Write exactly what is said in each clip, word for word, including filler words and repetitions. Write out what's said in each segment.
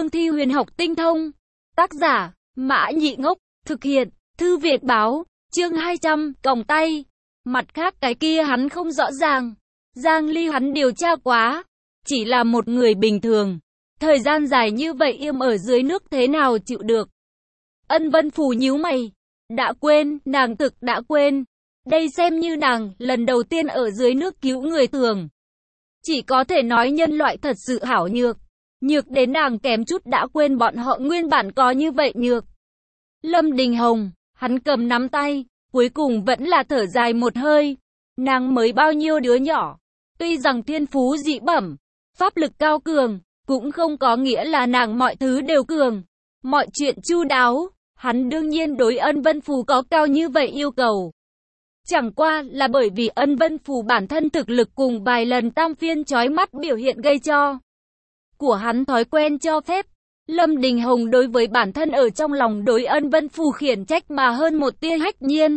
cương thi huyền học tinh thông. Tác giả, Mã Nhị Ngốc, thực hiện, Thư Việt báo, chương hai trăm, còng tay. Mặt khác cái kia hắn không rõ ràng. Giang Ly hắn điều tra quá, chỉ là một người bình thường. Thời gian dài như vậy im ở dưới nước thế nào chịu được. Ân Vân Phù nhíu mày. Đã quên, nàng thực đã quên. Đây xem như nàng lần đầu tiên ở dưới nước cứu người thường. Chỉ có thể nói nhân loại thật sự hảo nhược. Nhược đến nàng kém chút đã quên bọn họ nguyên bản có như vậy nhược. Lâm Đình Hồng, hắn cầm nắm tay, cuối cùng vẫn là thở dài một hơi. Nàng mới bao nhiêu đứa nhỏ. Tuy rằng thiên phú dị bẩm, pháp lực cao cường, cũng không có nghĩa là nàng mọi thứ đều cường. Mọi chuyện chu đáo, hắn đương nhiên đối Ân Vân Phù có cao như vậy yêu cầu. Chẳng qua là bởi vì Ân Vân Phù bản thân thực lực cùng vài lần tam phiên chói mắt biểu hiện gây cho. Của hắn thói quen cho phép. Lâm Đình Hồng đối với bản thân ở trong lòng đối Ân Vân Phù khiển trách mà hơn một tia hách nhiên.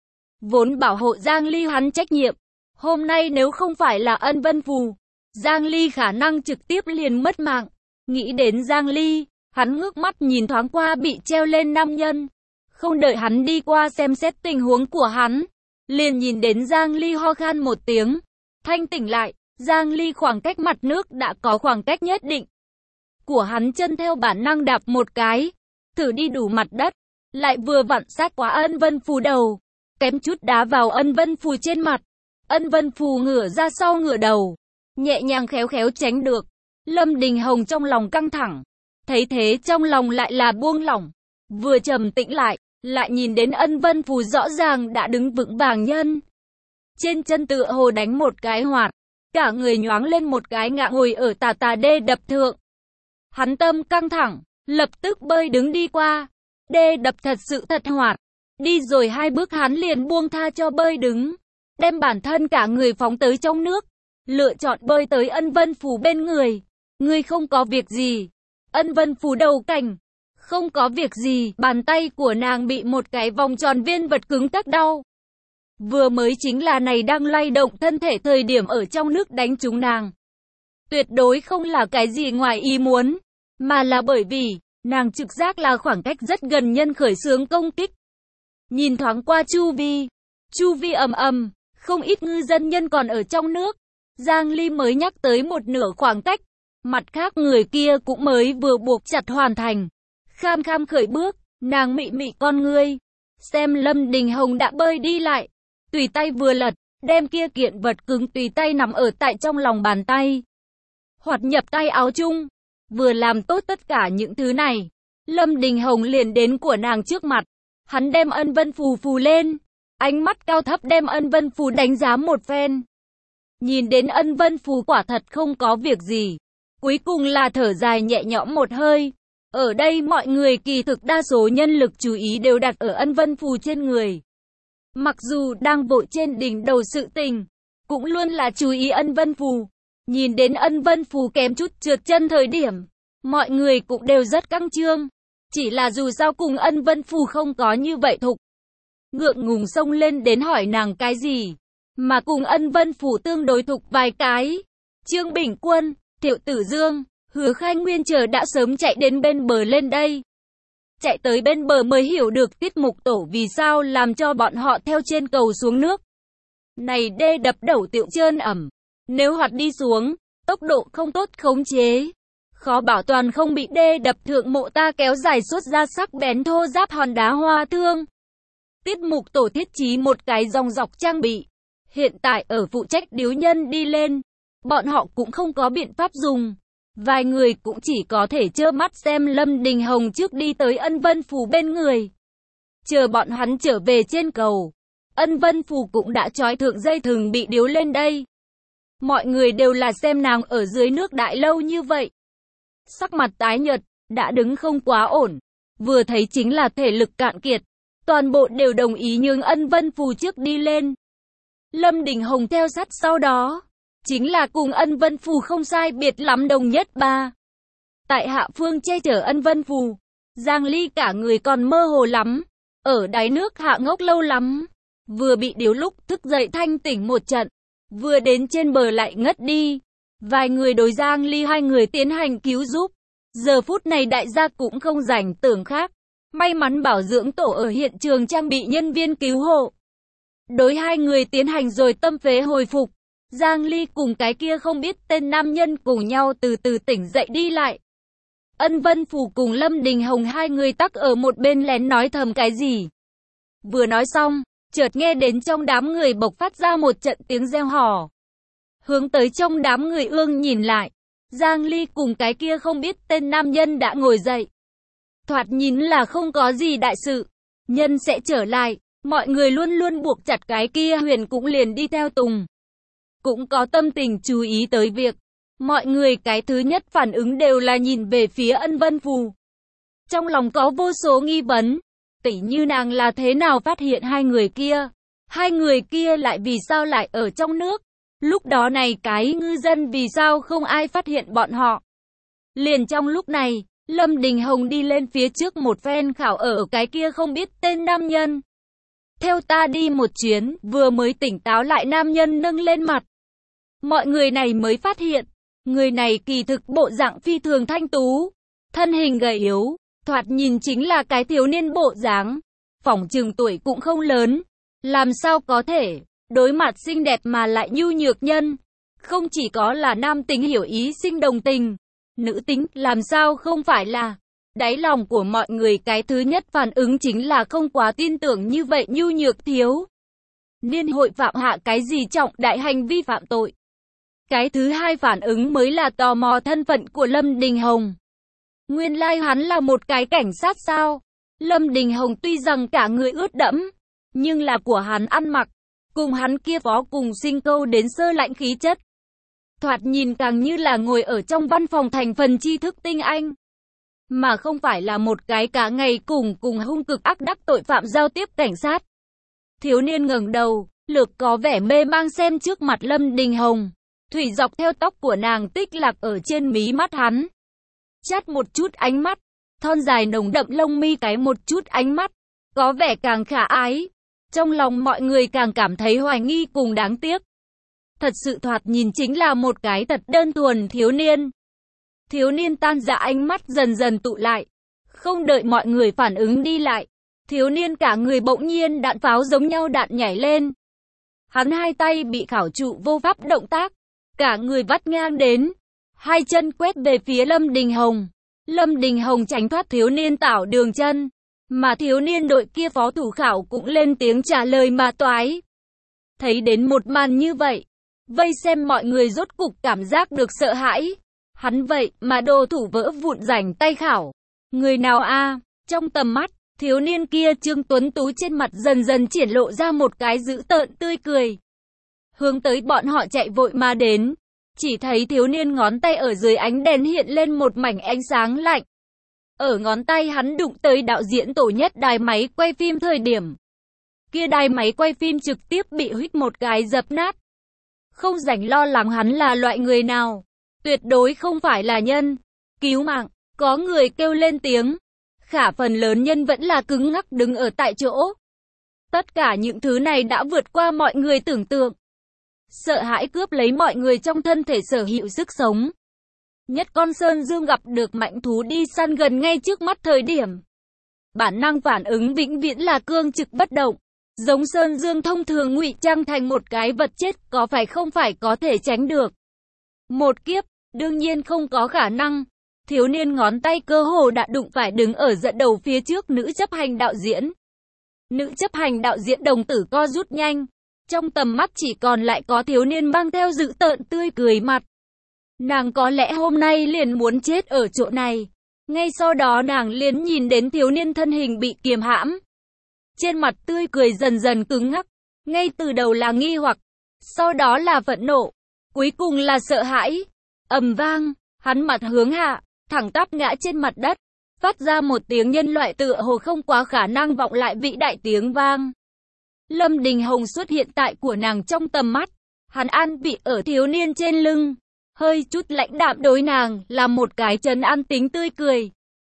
Vốn bảo hộ Giang Ly hắn trách nhiệm. Hôm nay nếu không phải là Ân Vân Phù, Giang Ly khả năng trực tiếp liền mất mạng. Nghĩ đến Giang Ly, hắn ngước mắt nhìn thoáng qua bị treo lên nam nhân. Không đợi hắn đi qua xem xét tình huống của hắn, liền nhìn đến Giang Ly ho khan một tiếng. Thanh tỉnh lại, Giang Ly khoảng cách mặt nước đã có khoảng cách nhất định. Của hắn chân theo bản năng đạp một cái, thử đi đủ mặt đất, lại vừa vặn sát quá Ân Vân Phù đầu, kém chút đá vào Ân Vân Phù trên mặt. Ân Vân Phù ngửa ra sau ngửa đầu, nhẹ nhàng khéo khéo tránh được. Lâm Đình Hồng trong lòng căng thẳng, thấy thế trong lòng lại là buông lỏng, vừa trầm tĩnh lại, lại nhìn đến Ân Vân Phù rõ ràng đã đứng vững vàng nhân. Trên chân tựa hồ đánh một cái hoạt, cả người nhoáng lên một cái ngã ngồi ở tà tà đê đập thượng. Hắn tâm căng thẳng, lập tức bơi đứng đi qua. Đê đập thật sự thật hoạt. Đi rồi hai bước hắn liền buông tha cho bơi đứng, đem bản thân cả người phóng tới trong nước, lựa chọn bơi tới Ân Vân Phù bên người. Ngươi không có việc gì. Ân Vân Phù đầu cảnh. Không có việc gì. Bàn tay của nàng bị một cái vòng tròn viên vật cứng tắc đau. Vừa mới chính là này đang lay động thân thể thời điểm ở trong nước đánh trúng nàng. Tuyệt đối không là cái gì ngoài ý muốn, mà là bởi vì nàng trực giác là khoảng cách rất gần nhân khởi xướng công kích. Nhìn thoáng qua chu vi, chu vi ầm ầm, không ít ngư dân nhân còn ở trong nước. Giang Ly mới nhắc tới một nửa khoảng cách, mặt khác người kia cũng mới vừa buộc chặt hoàn thành. Kham kham khởi bước, nàng mị mị con ngươi, xem Lâm Đình Hồng đã bơi đi lại, tùy tay vừa lật, đem kia kiện vật cứng tùy tay nằm ở tại trong lòng bàn tay, hoạt nhập tay áo chung. Vừa làm tốt tất cả những thứ này, Lâm Đình Hồng liền đến của nàng trước mặt. Hắn đem Ân Vân Phù phù lên, ánh mắt cao thấp đem Ân Vân Phù đánh giá một phen. Nhìn đến Ân Vân Phù quả thật không có việc gì, cuối cùng là thở dài nhẹ nhõm một hơi. Ở đây mọi người kỳ thực đa số nhân lực chú ý đều đặt ở Ân Vân Phù trên người. Mặc dù đang vội trên đỉnh đầu sự tình, cũng luôn là chú ý Ân Vân Phù. Nhìn đến Ân Vân Phù kém chút trượt chân thời điểm, mọi người cũng đều rất căng trương. Chỉ là dù sao cùng Ân Vân Phù không có như vậy thục. Ngượng ngùng xông lên đến hỏi nàng cái gì, mà cùng Ân Vân Phù tương đối thục vài cái. Trương Bình Quân, Thiệu Tử Dương, Hứa Khai Nguyên chờ đã sớm chạy đến bên bờ lên đây. Chạy tới bên bờ mới hiểu được Tiết Mục Tổ vì sao làm cho bọn họ theo trên cầu xuống nước. Này đê đập đầu tiệu trơn ẩm, nếu hoạt đi xuống, tốc độ không tốt khống chế, khó bảo toàn không bị đê đập thượng mộ ta kéo dài suốt ra sắc bén thô giáp hòn đá hoa thương. Tiết Mục Tổ thiết trí một cái dòng dọc trang bị. Hiện tại ở phụ trách điếu nhân đi lên, bọn họ cũng không có biện pháp dùng. Vài người cũng chỉ có thể trơ mắt xem Lâm Đình Hồng trước đi tới Ân Vân Phù bên người. Chờ bọn hắn trở về trên cầu, Ân Vân Phù cũng đã trói thượng dây thừng bị điếu lên đây. Mọi người đều là xem nàng ở dưới nước đại lâu như vậy. Sắc mặt tái nhợt, đã đứng không quá ổn. Vừa thấy chính là thể lực cạn kiệt. Toàn bộ đều đồng ý nhường Ân Vân Phù trước đi lên. Lâm Đình Hồng theo sát sau đó. Chính là cùng Ân Vân Phù không sai biệt lắm đồng nhất ba. Tại hạ phương che chở Ân Vân Phù, Giang Ly cả người còn mơ hồ lắm. Ở đáy nước hạ ngốc lâu lắm. Vừa bị điếu lúc thức dậy thanh tỉnh một trận. Vừa đến trên bờ lại ngất đi. Vài người đối Giang Ly hai người tiến hành cứu giúp. Giờ phút này đại gia cũng không rảnh tưởng khác. May mắn bảo dưỡng tổ ở hiện trường trang bị nhân viên cứu hộ. Đối hai người tiến hành rồi tâm phế hồi phục. Giang Ly cùng cái kia không biết tên nam nhân cùng nhau từ từ tỉnh dậy đi lại. Ân Vân Phủ cùng Lâm Đình Hồng hai người tắc ở một bên lén nói thầm cái gì. Vừa nói xong, chợt nghe đến trong đám người bộc phát ra một trận tiếng reo hò. Hướng tới trong đám người ương nhìn lại, Giang Ly cùng cái kia không biết tên nam nhân đã ngồi dậy. Thoạt nhìn là không có gì đại sự, nhân sẽ trở lại, mọi người luôn luôn buộc chặt cái kia Huyền cũng liền đi theo tùng. Cũng có tâm tình chú ý tới việc, mọi người cái thứ nhất phản ứng đều là nhìn về phía Ân Vân Phù. Trong lòng có vô số nghi vấn, tỉ như nàng là thế nào phát hiện hai người kia, hai người kia lại vì sao lại ở trong nước, lúc đó này cái ngư dân vì sao không ai phát hiện bọn họ. Liền trong lúc này, Lâm Đình Hồng đi lên phía trước một phen khảo ở cái kia không biết tên nam nhân. Theo ta đi một chuyến, vừa mới tỉnh táo lại nam nhân nâng lên mặt. Mọi người này mới phát hiện, người này kỳ thực bộ dạng phi thường thanh tú, thân hình gầy yếu, thoạt nhìn chính là cái thiếu niên bộ dáng, phỏng chừng tuổi cũng không lớn, làm sao có thể, đối mặt xinh đẹp mà lại nhu nhược nhân, không chỉ có là nam tính hiểu ý sinh đồng tình, nữ tính làm sao không phải là. Đáy lòng của mọi người cái thứ nhất phản ứng chính là không quá tin tưởng như vậy nhu nhược thiếu niên hội phạm hạ cái gì trọng đại hành vi phạm tội. Cái thứ hai phản ứng mới là tò mò thân phận của Lâm Đình Hồng. Nguyên lai hắn là một cái cảnh sát sao? Lâm Đình Hồng tuy rằng cả người ướt đẫm, nhưng là của hắn ăn mặc, cùng hắn kia phó cùng sinh câu đến sơ lạnh khí chất. Thoạt nhìn càng như là ngồi ở trong văn phòng thành phần tri thức tinh anh, mà không phải là một cái cả ngày cùng cùng hung cực ác đắc tội phạm giao tiếp cảnh sát. Thiếu niên ngẩng đầu, lược có vẻ mê mang xem trước mặt Lâm Đình Hồng. Thủy dọc theo tóc của nàng tích lạc ở trên mí mắt hắn. Chát một chút ánh mắt, thon dài nồng đậm lông mi cái một chút ánh mắt, có vẻ càng khả ái. Trong lòng mọi người càng cảm thấy hoài nghi cùng đáng tiếc. Thật sự thoạt nhìn chính là một cái thật đơn thuần thiếu niên. Thiếu niên tan dạ ánh mắt dần dần tụ lại. Không đợi mọi người phản ứng đi lại. Thiếu niên cả người bỗng nhiên đạn pháo giống nhau đạn nhảy lên. Hắn hai tay bị khảo trụ vô pháp động tác. Cả người vắt ngang đến. Hai chân quét về phía Lâm Đình Hồng. Lâm Đình Hồng tránh thoát thiếu niên tảo đường chân. Mà thiếu niên đội kia phó thủ khảo cũng lên tiếng trả lời mà toái. Thấy đến một màn như vậy. Vây xem mọi người rốt cục cảm giác được sợ hãi. Hắn vậy mà đồ thủ vỡ vụn rảnh tay khảo. Người nào a? Trong tầm mắt, thiếu niên kia Trương Tuấn Tú trên mặt dần dần triển lộ ra một cái dữ tợn tươi cười. Hướng tới bọn họ chạy vội mà đến. Chỉ thấy thiếu niên ngón tay ở dưới ánh đèn hiện lên một mảnh ánh sáng lạnh. Ở ngón tay hắn đụng tới đạo diễn tổ nhất đài máy quay phim thời điểm. Kia đài máy quay phim trực tiếp bị huých một cái dập nát. Không rảnh lo lắng hắn là loại người nào. Tuyệt đối không phải là nhân. Cứu mạng, có người kêu lên tiếng. Khả phần lớn nhân vẫn là cứng ngắc đứng ở tại chỗ. Tất cả những thứ này đã vượt qua mọi người tưởng tượng. Sợ hãi cướp lấy mọi người trong thân thể sở hữu sức sống. Nhất con Sơn Dương gặp được mạnh thú đi săn gần ngay trước mắt thời điểm. Bản năng phản ứng vĩnh viễn là cương trực bất động. Giống Sơn Dương thông thường ngụy trang thành một cái vật chết có phải không phải có thể tránh được. Một kiếp, đương nhiên không có khả năng. Thiếu niên ngón tay cơ hồ đã đụng phải đứng ở dẫn đầu phía trước nữ chấp hành đạo diễn. Nữ chấp hành đạo diễn đồng tử co rút nhanh. Trong tầm mắt chỉ còn lại có thiếu niên mang theo dữ tợn tươi cười mặt. Nàng có lẽ hôm nay liền muốn chết ở chỗ này. Ngay sau đó nàng liền nhìn đến thiếu niên thân hình bị kiềm hãm. Trên mặt tươi cười dần dần cứng ngắc. Ngay từ đầu là nghi hoặc, sau đó là phẫn nộ, cuối cùng là sợ hãi. Ầm vang, hắn mặt hướng hạ, thẳng tắp ngã trên mặt đất, phát ra một tiếng nhân loại tựa hồ không quá khả năng vọng lại vĩ đại tiếng vang. Lâm Đình Hồng xuất hiện tại của nàng trong tầm mắt, hắn an vị ở thiếu niên trên lưng, hơi chút lãnh đạm đối nàng, là một cái trấn an tính tươi cười.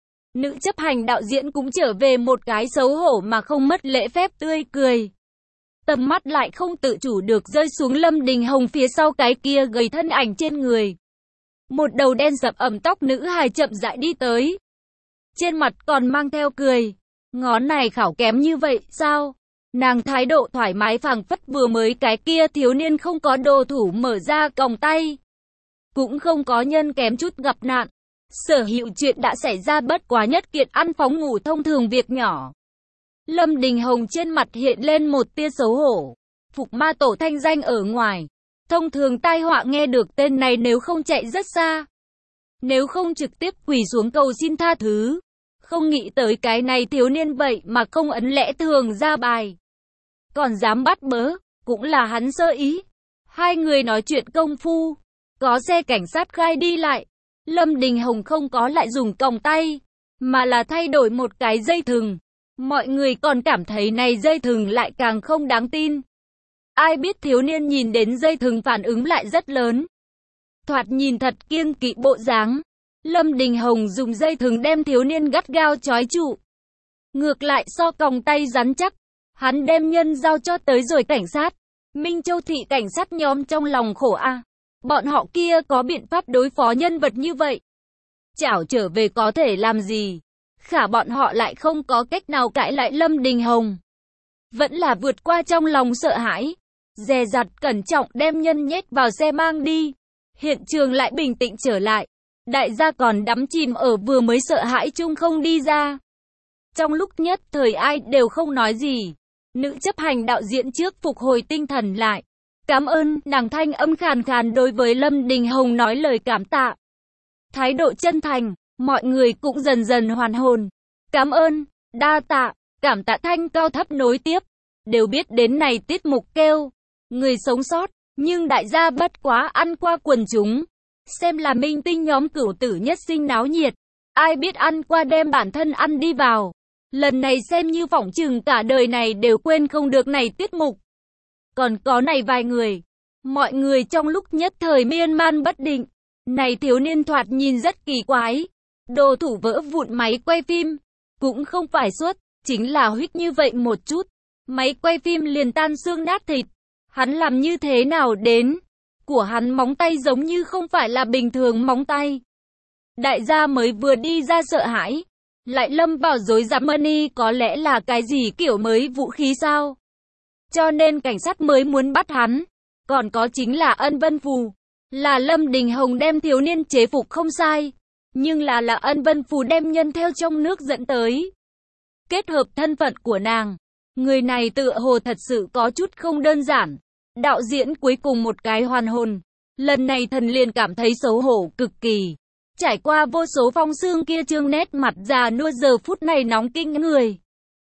Nữ chấp hành đạo diễn cũng trở về một cái xấu hổ mà không mất lễ phép tươi cười. Tầm mắt lại không tự chủ được rơi xuống Lâm Đình Hồng phía sau cái kia gầy thân ảnh trên người. Một đầu đen sậm ẩm tóc nữ hài chậm rãi đi tới. Trên mặt còn mang theo cười. Ngón này khảo kém như vậy, sao? Nàng thái độ thoải mái phảng phất vừa mới cái kia thiếu niên không có đồ thủ mở ra còng tay. Cũng không có nhân kém chút gặp nạn. Sở hữu chuyện đã xảy ra bất quá nhất kiện ăn phóng ngủ thông thường việc nhỏ. Lâm Đình Hồng trên mặt hiện lên một tia xấu hổ. Phục ma tổ thanh danh ở ngoài. Thông thường tai họa nghe được tên này nếu không chạy rất xa. Nếu không trực tiếp quỳ xuống cầu xin tha thứ. Không nghĩ tới cái này thiếu niên vậy mà không ấn lẽ thường ra bài. Còn dám bắt bớ, cũng là hắn sơ ý. Hai người nói chuyện công phu. Có xe cảnh sát khai đi lại. Lâm Đình Hồng không có lại dùng còng tay, mà là thay đổi một cái dây thừng. Mọi người còn cảm thấy này dây thừng lại càng không đáng tin. Ai biết thiếu niên nhìn đến dây thừng phản ứng lại rất lớn. Thoạt nhìn thật kiêng kỵ bộ dáng. Lâm Đình Hồng dùng dây thừng đem thiếu niên gắt gao trói trụ. Ngược lại so còng tay rắn chắc, hắn đem nhân giao cho tới rồi cảnh sát. Minh Châu thị cảnh sát nhóm trong lòng khổ a. Bọn họ kia có biện pháp đối phó nhân vật như vậy. Chảo trở về có thể làm gì? Khả bọn họ lại không có cách nào cãi lại Lâm Đình Hồng. Vẫn là vượt qua trong lòng sợ hãi. Dè dặt cẩn trọng đem nhân nhét vào xe mang đi. Hiện trường lại bình tĩnh trở lại. Đại gia còn đắm chìm ở vừa mới sợ hãi chung không đi ra. Trong lúc nhất thời ai đều không nói gì. Nữ chấp hành đạo diễn trước phục hồi tinh thần lại. Cảm ơn, nàng thanh âm khàn khàn đối với Lâm Đình Hồng nói lời cảm tạ. Thái độ chân thành, mọi người cũng dần dần hoàn hồn. Cảm ơn, đa tạ, cảm tạ thanh cao thấp nối tiếp. Đều biết đến này tiết mục kêu người sống sót, nhưng đại gia bất quá ăn qua quần chúng. Xem là minh tinh nhóm cửu tử nhất sinh náo nhiệt. Ai biết ăn qua đem bản thân ăn đi vào. Lần này xem như phỏng chừng cả đời này đều quên không được này tiết mục. Còn có này vài người. Mọi người trong lúc nhất thời miên man bất định. Này thiếu niên thoạt nhìn rất kỳ quái. Đồ thủ vỡ vụn máy quay phim. Cũng không phải suốt, chính là huých như vậy một chút. Máy quay phim liền tan xương nát thịt. Hắn làm như thế nào đến? Của hắn móng tay giống như không phải là bình thường móng tay. Đại gia mới vừa đi ra sợ hãi. Lại lâm vào rối rắm money có lẽ là cái gì kiểu mới vũ khí sao? Cho nên cảnh sát mới muốn bắt hắn. Còn có chính là Ân Vân Phù. Là Lâm Đình Hồng đem thiếu niên chế phục không sai. Nhưng là là Ân Vân Phù đem nhân theo trong nước dẫn tới. Kết hợp thân phận của nàng. Người này tựa hồ thật sự có chút không đơn giản. Đạo diễn cuối cùng một cái hoàn hồn. Lần này thần liền cảm thấy xấu hổ cực kỳ. Trải qua vô số phong sương kia trương nét mặt già nua giờ phút này nóng kinh người.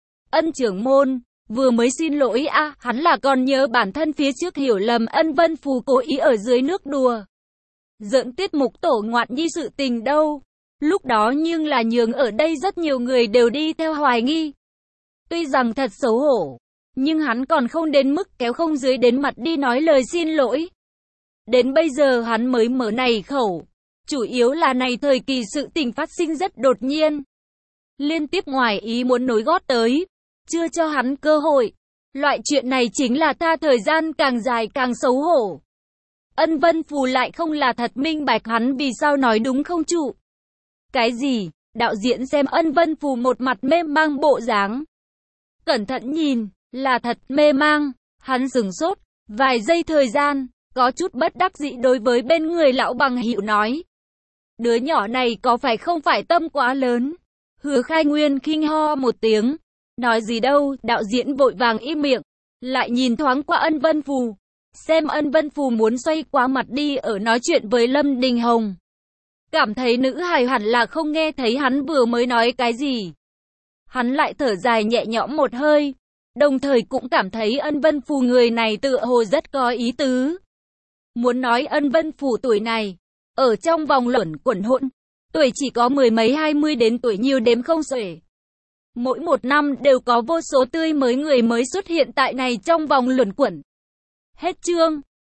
Ân trưởng môn, vừa mới xin lỗi a à, hắn là còn nhớ bản thân phía trước hiểu lầm Ân Vân Phù cố ý ở dưới nước đùa. Giỡn tiết mục tổ ngoạn nhi sự tình đâu. Lúc đó nhưng là nhường ở đây rất nhiều người đều đi theo hoài nghi. Tuy rằng thật xấu hổ, nhưng hắn còn không đến mức kéo không dưới đến mặt đi nói lời xin lỗi. Đến bây giờ hắn mới mở này khẩu. Chủ yếu là này thời kỳ sự tình phát sinh rất đột nhiên. Liên tiếp ngoài ý muốn nối gót tới. Chưa cho hắn cơ hội. Loại chuyện này chính là tha thời gian càng dài càng xấu hổ. Ân Vân Phù lại không là thật minh bạch hắn vì sao nói đúng không trụ. Cái gì? Đạo diễn xem Ân Vân Phù một mặt mê mang bộ dáng. Cẩn thận nhìn, là thật mê mang. Hắn sửng sốt, vài giây thời gian, có chút bất đắc dĩ đối với bên người lão bằng hữu nói. Đứa nhỏ này có phải không phải tâm quá lớn? Hứa Khai Nguyên khinh ho một tiếng. Nói gì đâu, đạo diễn vội vàng im miệng. Lại nhìn thoáng qua Ân Vân Phù. Xem Ân Vân Phù muốn xoay qua mặt đi ở nói chuyện với Lâm Đình Hồng. Cảm thấy nữ hài hẳn là không nghe thấy hắn vừa mới nói cái gì. Hắn lại thở dài nhẹ nhõm một hơi. Đồng thời cũng cảm thấy Ân Vân Phù người này tựa hồ rất có ý tứ. Muốn nói Ân Vân Phù tuổi này, ở trong vòng luẩn quẩn hỗn, tuổi chỉ có mười mấy hai mươi đến tuổi nhiều đếm không xuể. Mỗi một năm đều có vô số tươi mới người mới xuất hiện tại này trong vòng luẩn quẩn. Hết chương.